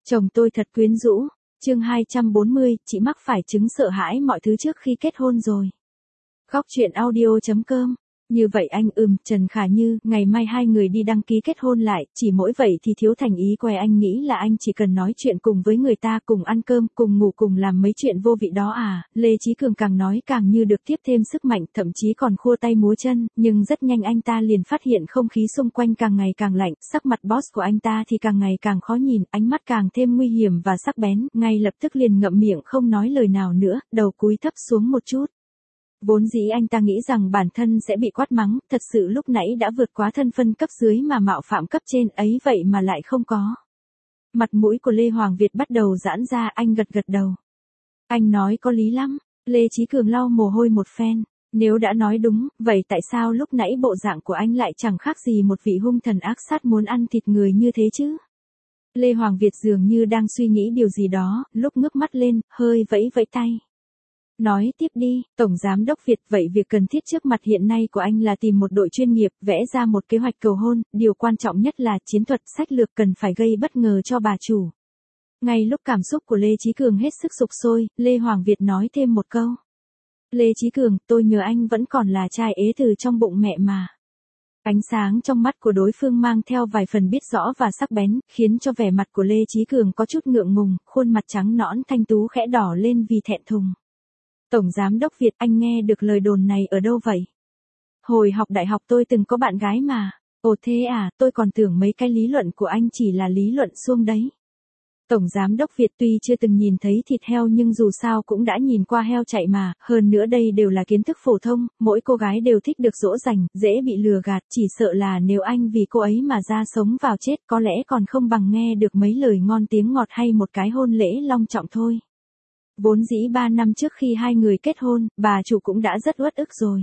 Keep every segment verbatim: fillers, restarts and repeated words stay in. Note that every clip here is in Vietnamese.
Chồng tôi thật quyến rũ. Chương hai trăm bốn mươi, chị mắc phải chứng sợ hãi mọi thứ trước khi kết hôn rồi. Góc truyện audio chấm com. Như vậy anh ừm, Trần Khả Như, ngày mai hai người đi đăng ký kết hôn lại, chỉ mỗi vậy thì thiếu thành ý que anh nghĩ là anh chỉ cần nói chuyện cùng với người ta, cùng ăn cơm, cùng ngủ, cùng làm mấy chuyện vô vị đó à. Lê Chí Cường càng nói càng như được tiếp thêm sức mạnh, thậm chí còn khua tay múa chân, nhưng rất nhanh anh ta liền phát hiện không khí xung quanh càng ngày càng lạnh, sắc mặt boss của anh ta thì càng ngày càng khó nhìn, ánh mắt càng thêm nguy hiểm và sắc bén, ngay lập tức liền ngậm miệng không nói lời nào nữa, đầu cúi thấp xuống một chút. Vốn dĩ anh ta nghĩ rằng bản thân sẽ bị quát mắng, thật sự lúc nãy đã vượt quá thân phân cấp dưới mà mạo phạm cấp trên ấy vậy mà lại không có. Mặt mũi của Lê Hoàng Việt bắt đầu giãn ra, anh gật gật đầu. Anh nói có lý lắm. Lê Chí Cường lau mồ hôi một phen. Nếu đã nói đúng, vậy tại sao lúc nãy bộ dạng của anh lại chẳng khác gì một vị hung thần ác sát muốn ăn thịt người như thế chứ? Lê Hoàng Việt dường như đang suy nghĩ điều gì đó, lúc ngước mắt lên, hơi vẫy vẫy tay. Nói tiếp đi, Tổng Giám đốc Việt, vậy việc cần thiết trước mặt hiện nay của anh là tìm một đội chuyên nghiệp, vẽ ra một kế hoạch cầu hôn, điều quan trọng nhất là chiến thuật sách lược cần phải gây bất ngờ cho bà chủ. Ngay lúc cảm xúc của Lê Chí Cường hết sức sục sôi, Lê Hoàng Việt nói thêm một câu. Lê Chí Cường, tôi nhớ anh vẫn còn là trai ế từ trong bụng mẹ mà. Ánh sáng trong mắt của đối phương mang theo vài phần biết rõ và sắc bén, khiến cho vẻ mặt của Lê Chí Cường có chút ngượng ngùng, khuôn mặt trắng nõn thanh tú khẽ đỏ lên vì thẹn thùng. Tổng Giám đốc Việt, anh nghe được lời đồn này ở đâu vậy? Hồi học đại học tôi từng có bạn gái mà. Ồ thế à, tôi còn tưởng mấy cái lý luận của anh chỉ là lý luận suông đấy. Tổng Giám đốc Việt tuy chưa từng nhìn thấy thịt heo nhưng dù sao cũng đã nhìn qua heo chạy mà, hơn nữa đây đều là kiến thức phổ thông, mỗi cô gái đều thích được dỗ dành, dễ bị lừa gạt, chỉ sợ là nếu anh vì cô ấy mà ra sống vào chết có lẽ còn không bằng nghe được mấy lời ngon tiếng ngọt hay một cái hôn lễ long trọng thôi. Vốn dĩ ba năm trước khi hai người kết hôn, bà chủ cũng đã rất uất ức rồi.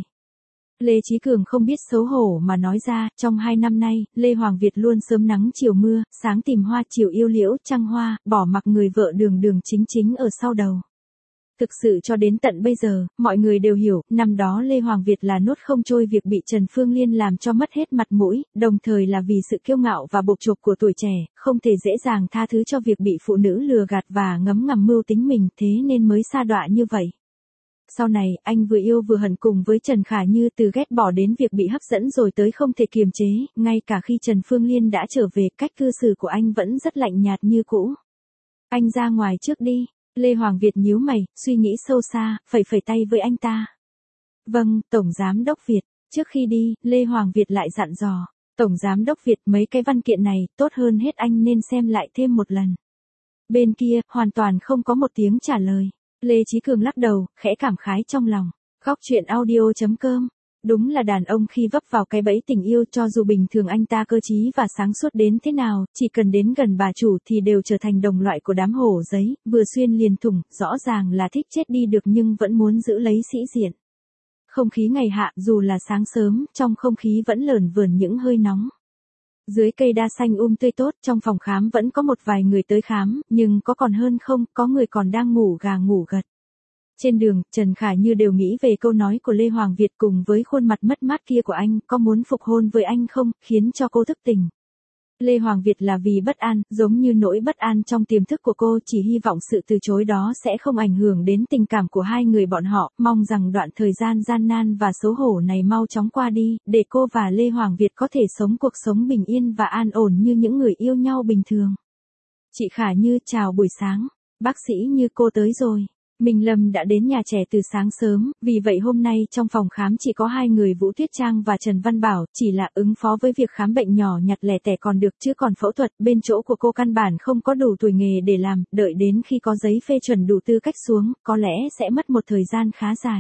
Lê Chí Cường không biết xấu hổ mà nói ra, trong hai năm nay, Lê Hoàng Việt luôn sớm nắng chiều mưa, sáng tìm hoa chiều yêu liễu trăng hoa, bỏ mặc người vợ đường đường chính chính ở sau đầu. Thực sự cho đến tận bây giờ, mọi người đều hiểu, năm đó Lê Hoàng Việt là nuốt không trôi việc bị Trần Phương Liên làm cho mất hết mặt mũi, đồng thời là vì sự kiêu ngạo và bộc trộp của tuổi trẻ, không thể dễ dàng tha thứ cho việc bị phụ nữ lừa gạt và ngấm ngầm mưu tính mình, thế nên mới sa đọa như vậy. Sau này, anh vừa yêu vừa hận cùng với Trần Khả Như, từ ghét bỏ đến việc bị hấp dẫn rồi tới không thể kiềm chế, ngay cả khi Trần Phương Liên đã trở về, cách cư xử của anh vẫn rất lạnh nhạt như cũ. Anh ra ngoài trước đi. Lê Hoàng Việt nhíu mày, suy nghĩ sâu xa, phẩy phẩy tay với anh ta. Vâng, Tổng Giám đốc Việt. Trước khi đi, Lê Hoàng Việt lại dặn dò. Tổng Giám đốc Việt, mấy cái văn kiện này, tốt hơn hết anh nên xem lại thêm một lần. Bên kia, hoàn toàn không có một tiếng trả lời. Lê Chí Cường lắc đầu, khẽ cảm khái trong lòng. Góc truyện audio chấm com. Đúng là đàn ông khi vấp vào cái bẫy tình yêu, cho dù bình thường anh ta cơ trí và sáng suốt đến thế nào, chỉ cần đến gần bà chủ thì đều trở thành đồng loại của đám hổ giấy, vừa xuyên liền thủng, rõ ràng là thích chết đi được nhưng vẫn muốn giữ lấy sĩ diện. Không khí ngày hạ, dù là sáng sớm, trong không khí vẫn lởn vởn những hơi nóng. Dưới cây đa xanh um tươi tốt, trong phòng khám vẫn có một vài người tới khám, nhưng có còn hơn không, có người còn đang ngủ gà ngủ gật. Trên đường, Trần Khả Như đều nghĩ về câu nói của Lê Hoàng Việt cùng với khuôn mặt mất mát kia của anh, có muốn phục hôn với anh không, khiến cho cô thức tỉnh. Lê Hoàng Việt là vì bất an, giống như nỗi bất an trong tiềm thức của cô, chỉ hy vọng sự từ chối đó sẽ không ảnh hưởng đến tình cảm của hai người bọn họ, mong rằng đoạn thời gian gian nan và xấu hổ này mau chóng qua đi, để cô và Lê Hoàng Việt có thể sống cuộc sống bình yên và an ổn như những người yêu nhau bình thường. Chị Khả Như, chào buổi sáng, bác sĩ Như cô tới rồi. Minh Lâm đã đến nhà trẻ từ sáng sớm, vì vậy hôm nay trong phòng khám chỉ có hai người, Vũ Tuyết Trang và Trần Văn Bảo, chỉ là ứng phó với việc khám bệnh nhỏ nhặt lẻ tẻ còn được, chứ còn phẫu thuật bên chỗ của cô căn bản không có đủ tuổi nghề để làm, đợi đến khi có giấy phê chuẩn đủ tư cách xuống, có lẽ sẽ mất một thời gian khá dài.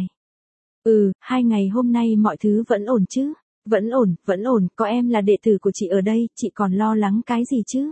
Ừ, hai ngày hôm nay mọi thứ vẫn ổn chứ? Vẫn ổn, vẫn ổn, có em là đệ tử của chị ở đây, chị còn lo lắng cái gì chứ?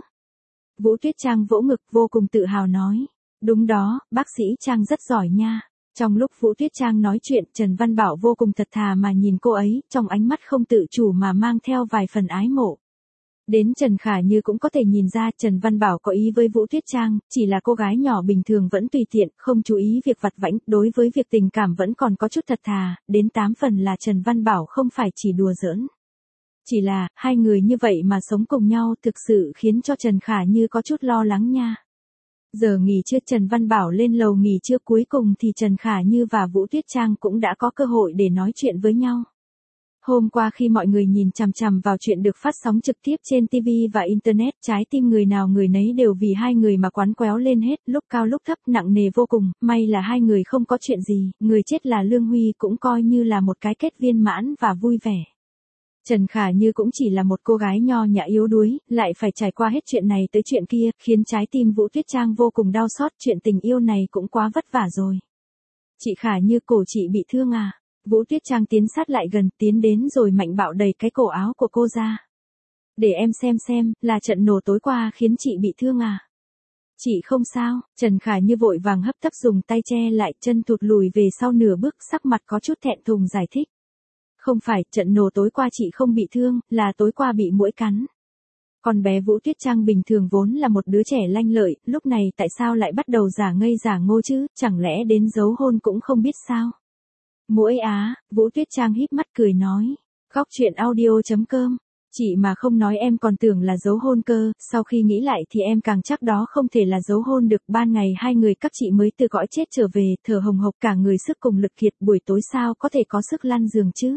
Vũ Tuyết Trang vỗ ngực vô cùng tự hào nói. Đúng đó, bác sĩ Trang rất giỏi nha. Trong lúc Vũ Tuyết Trang nói chuyện, Trần Văn Bảo vô cùng thật thà mà nhìn cô ấy, trong ánh mắt không tự chủ mà mang theo vài phần ái mộ. Đến Trần Khả Như cũng có thể nhìn ra Trần Văn Bảo có ý với Vũ Tuyết Trang, chỉ là cô gái nhỏ bình thường vẫn tùy tiện, không chú ý việc vặt vãnh, đối với việc tình cảm vẫn còn có chút thật thà, đến tám phần là Trần Văn Bảo không phải chỉ đùa giỡn. Chỉ là, hai người như vậy mà sống cùng nhau thực sự khiến cho Trần Khả Như có chút lo lắng nha. Giờ nghỉ trưa Trần Văn Bảo lên lầu nghỉ trưa cuối cùng thì Trần Khả Như và Vũ Tuyết Trang cũng đã có cơ hội để nói chuyện với nhau. Hôm qua khi mọi người nhìn chằm chằm vào chuyện được phát sóng trực tiếp trên ti vi và Internet, trái tim người nào người nấy đều vì hai người mà quắn quéo lên hết, lúc cao lúc thấp, nặng nề vô cùng, may là hai người không có chuyện gì, người chết là Lương Huy cũng coi như là một cái kết viên mãn và vui vẻ. Trần Khả Như cũng chỉ là một cô gái nho nhã yếu đuối, lại phải trải qua hết chuyện này tới chuyện kia, khiến trái tim Vũ Tuyết Trang vô cùng đau xót, chuyện tình yêu này cũng quá vất vả rồi. Chị Khả Như, cổ chị bị thương à? Vũ Tuyết Trang tiến sát lại gần, tiến đến rồi mạnh bạo đẩy cái cổ áo của cô ra. Để em xem xem, là trận nổ tối qua khiến chị bị thương à? Chị không sao. Trần Khả Như vội vàng hấp tấp dùng tay che lại, chân thụt lùi về sau nửa bước, sắc mặt có chút thẹn thùng giải thích. Không phải, trận nổ tối qua chị không bị thương, là tối qua bị muỗi cắn. Con bé Vũ Tuyết Trang bình thường vốn là một đứa trẻ lanh lợi, lúc này tại sao lại bắt đầu giả ngây giả ngô chứ, chẳng lẽ đến giấu hôn cũng không biết sao? Muỗi á, Vũ Tuyết Trang híp mắt cười nói. Góc truyện audio chấm com. Chị mà không nói em còn tưởng là giấu hôn cơ, sau khi nghĩ lại thì em càng chắc đó không thể là giấu hôn được. Ban ngày hai người các chị mới từ cõi chết trở về, thở hồng hộc cả người sức cùng lực kiệt, buổi tối sao có thể có sức lăn giường chứ?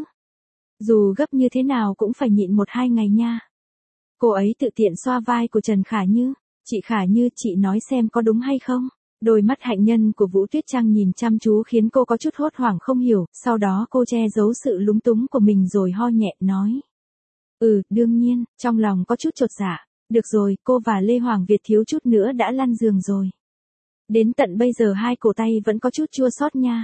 Dù gấp như thế nào cũng phải nhịn một hai ngày nha. Cô ấy tự tiện xoa vai của Trần Khả Như. Chị Khả Như, chị nói xem có đúng hay không? Đôi mắt hạnh nhân của Vũ Tuyết Trang nhìn chăm chú khiến cô có chút hốt hoảng không hiểu, sau đó cô che giấu sự lúng túng của mình rồi ho nhẹ nói. Ừ, đương nhiên, trong lòng có chút chột dạ. Được rồi, cô và Lê Hoàng Việt thiếu chút nữa đã lăn giường rồi. Đến tận bây giờ hai cổ tay vẫn có chút chua xót nha.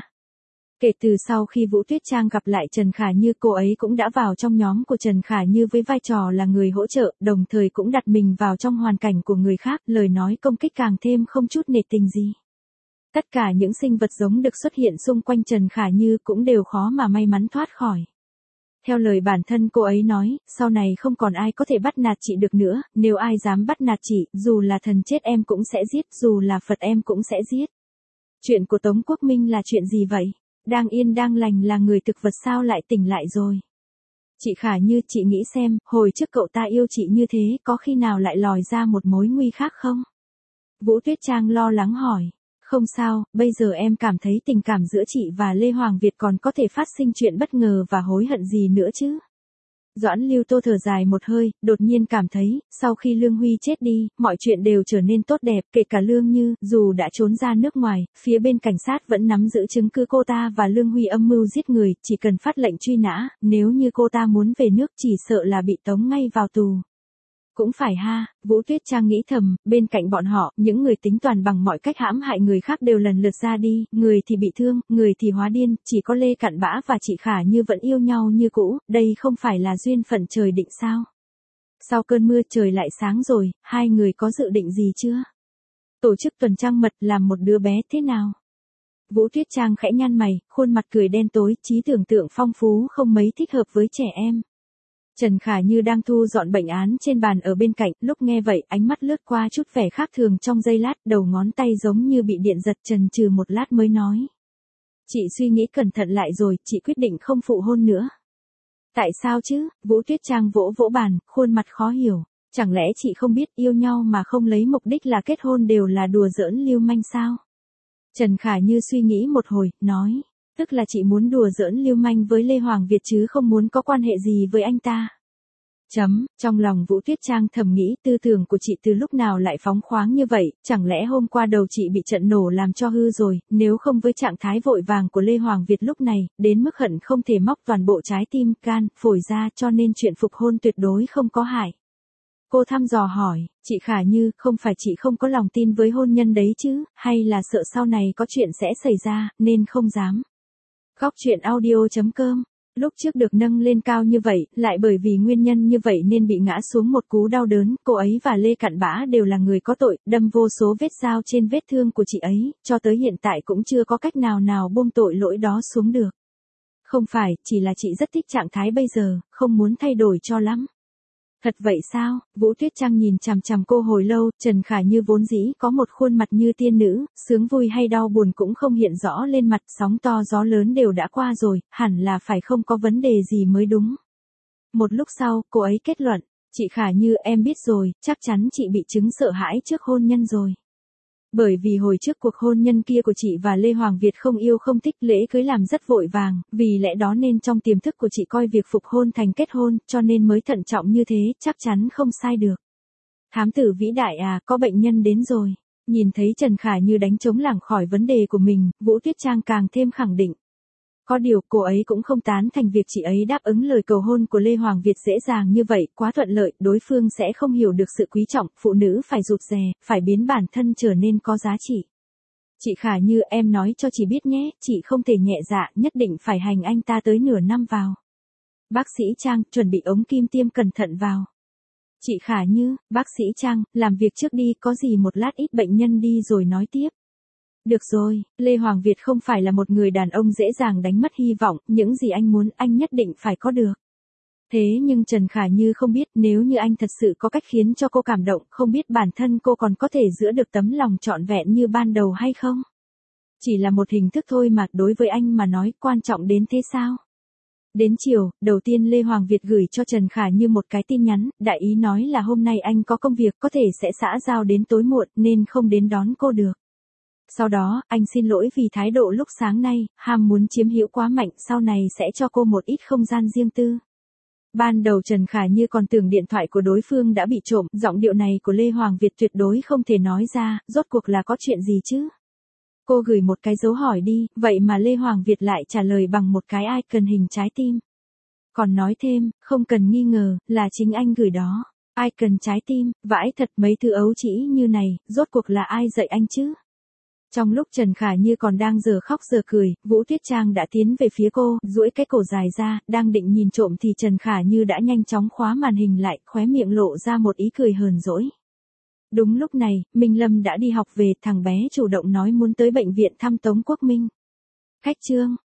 Kể từ sau khi Vũ Tuyết Trang gặp lại Trần Khả Như, cô ấy cũng đã vào trong nhóm của Trần Khả Như với vai trò là người hỗ trợ, đồng thời cũng đặt mình vào trong hoàn cảnh của người khác, lời nói công kích càng thêm không chút nể tình gì. Tất cả những sinh vật giống được xuất hiện xung quanh Trần Khả Như cũng đều khó mà may mắn thoát khỏi. Theo lời bản thân cô ấy nói, sau này không còn ai có thể bắt nạt chị được nữa, nếu ai dám bắt nạt chị, dù là thần chết em cũng sẽ giết, dù là Phật em cũng sẽ giết. Chuyện của Tống Quốc Minh là chuyện gì vậy? Đang yên đang lành là người thực vật sao lại tỉnh lại rồi? Chị Khả Như, chị nghĩ xem, hồi trước cậu ta yêu chị như thế, có khi nào lại lòi ra một mối nguy khác không? Vũ Tuyết Trang lo lắng hỏi. Không sao, bây giờ em cảm thấy tình cảm giữa chị và Lê Hoàng Việt còn có thể phát sinh chuyện bất ngờ và hối hận gì nữa chứ? Doãn Lưu Tô thở dài một hơi, đột nhiên cảm thấy, sau khi Lương Huy chết đi, mọi chuyện đều trở nên tốt đẹp, kể cả Lương Như, dù đã trốn ra nước ngoài, phía bên cảnh sát vẫn nắm giữ chứng cứ cô ta và Lương Huy âm mưu giết người, chỉ cần phát lệnh truy nã, nếu như cô ta muốn về nước chỉ sợ là bị tống ngay vào tù. Cũng phải ha, Vũ Tuyết Trang nghĩ thầm, bên cạnh bọn họ, những người tính toán bằng mọi cách hãm hại người khác đều lần lượt ra đi, người thì bị thương, người thì hóa điên, chỉ có Lê Cặn Bã và chị Khả Như vẫn yêu nhau như cũ, đây không phải là duyên phận trời định sao? Sau cơn mưa trời lại sáng rồi, hai người có dự định gì chưa? Tổ chức tuần trăng mật làm một đứa bé thế nào? Vũ Tuyết Trang khẽ nhăn mày, khuôn mặt cười đen tối, trí tưởng tượng phong phú không mấy thích hợp với trẻ em. Trần Khả Như đang thu dọn bệnh án trên bàn ở bên cạnh, lúc nghe vậy, ánh mắt lướt qua chút vẻ khác thường trong giây lát, đầu ngón tay giống như bị điện giật, chần chừ một lát mới nói. Chị suy nghĩ cẩn thận lại rồi, chị quyết định không phụ hôn nữa. Tại sao chứ? Vũ Tuyết Trang vỗ vỗ bàn, khuôn mặt khó hiểu. Chẳng lẽ chị không biết yêu nhau mà không lấy mục đích là kết hôn đều là đùa giỡn lưu manh sao? Trần Khả Như suy nghĩ một hồi, nói. Tức là chị muốn đùa giỡn lưu manh với Lê Hoàng Việt chứ không muốn có quan hệ gì với anh ta. Chấm, trong lòng Vũ Tuyết Trang thầm nghĩ tư tưởng của chị từ lúc nào lại phóng khoáng như vậy, chẳng lẽ hôm qua đầu chị bị trận nổ làm cho hư rồi, nếu không với trạng thái vội vàng của Lê Hoàng Việt lúc này, đến mức hận không thể móc toàn bộ trái tim, gan, phổi ra cho nên chuyện phục hôn tuyệt đối không có hại. Cô thăm dò hỏi, chị Khả Như, không phải chị không có lòng tin với hôn nhân đấy chứ, hay là sợ sau này có chuyện sẽ xảy ra, nên không dám. Góc truyện audio chấm com. Lúc trước được nâng lên cao như vậy, lại bởi vì nguyên nhân như vậy nên bị ngã xuống một cú đau đớn, cô ấy và Lê Cặn Bã đều là người có tội, đâm vô số vết dao trên vết thương của chị ấy, cho tới hiện tại cũng chưa có cách nào nào buông tội lỗi đó xuống được. Không phải, chỉ là chị rất thích trạng thái bây giờ, không muốn thay đổi cho lắm. Thật vậy sao? Vũ Tuyết Trang nhìn chằm chằm cô hồi lâu, Trần Khả Như vốn dĩ có một khuôn mặt như tiên nữ, sướng vui hay đau buồn cũng không hiện rõ lên mặt, sóng to gió lớn đều đã qua rồi, hẳn là phải không có vấn đề gì mới đúng. Một lúc sau, cô ấy kết luận, chị Khả Như em biết rồi, chắc chắn chị bị chứng sợ hãi trước hôn nhân rồi. Bởi vì hồi trước cuộc hôn nhân kia của chị và Lê Hoàng Việt không yêu không thích, lễ cưới làm rất vội vàng, vì lẽ đó nên trong tiềm thức của chị coi việc phục hôn thành kết hôn, cho nên mới thận trọng như thế, chắc chắn không sai được. Thám tử vĩ đại à, có bệnh nhân đến rồi. Nhìn thấy Trần Khả Như đánh trống lảng khỏi vấn đề của mình, Vũ Tuyết Trang càng thêm khẳng định. Có điều, cô ấy cũng không tán thành việc chị ấy đáp ứng lời cầu hôn của Lê Hoàng Việt dễ dàng như vậy, quá thuận lợi, đối phương sẽ không hiểu được sự quý trọng, phụ nữ phải rụt rè, phải biến bản thân trở nên có giá trị. Chị Khả Như, em nói cho chị biết nhé, chị không thể nhẹ dạ, nhất định phải hành anh ta tới nửa năm vào. Bác sĩ Trang, chuẩn bị ống kim tiêm cẩn thận vào. Chị Khả Như, bác sĩ Trang, làm việc trước đi, có gì một lát ít bệnh nhân đi rồi nói tiếp. Được rồi, Lê Hoàng Việt không phải là một người đàn ông dễ dàng đánh mất hy vọng, những gì anh muốn anh nhất định phải có được. Thế nhưng Trần Khả Như không biết, nếu như anh thật sự có cách khiến cho cô cảm động, không biết bản thân cô còn có thể giữ được tấm lòng trọn vẹn như ban đầu hay không? Chỉ là một hình thức thôi mà, đối với anh mà nói, quan trọng đến thế sao? Đến chiều, đầu tiên Lê Hoàng Việt gửi cho Trần Khả Như một cái tin nhắn, đại ý nói là hôm nay anh có công việc, có thể sẽ xã giao đến tối muộn, nên không đến đón cô được. Sau đó, anh xin lỗi vì thái độ lúc sáng nay, ham muốn chiếm hữu quá mạnh, sau này sẽ cho cô một ít không gian riêng tư. Ban đầu Trần Khả Như còn tưởng điện thoại của đối phương đã bị trộm, giọng điệu này của Lê Hoàng Việt tuyệt đối không thể nói ra, rốt cuộc là có chuyện gì chứ? Cô gửi một cái dấu hỏi đi, vậy mà Lê Hoàng Việt lại trả lời bằng một cái icon hình trái tim. Còn nói thêm, không cần nghi ngờ, là chính anh gửi đó. Icon trái tim, vãi thật, mấy thứ ấu trĩ như này, rốt cuộc là ai dạy anh chứ? Trong lúc Trần Khả Như còn đang giờ khóc giờ cười, Vũ Tuyết Trang đã tiến về phía cô, duỗi cái cổ dài ra, đang định nhìn trộm thì Trần Khả Như đã nhanh chóng khóa màn hình lại, khóe miệng lộ ra một ý cười hờn dỗi. Đúng lúc này, Minh Lâm đã đi học về, thằng bé chủ động nói muốn tới bệnh viện thăm Tống Quốc Minh. Khách Trương,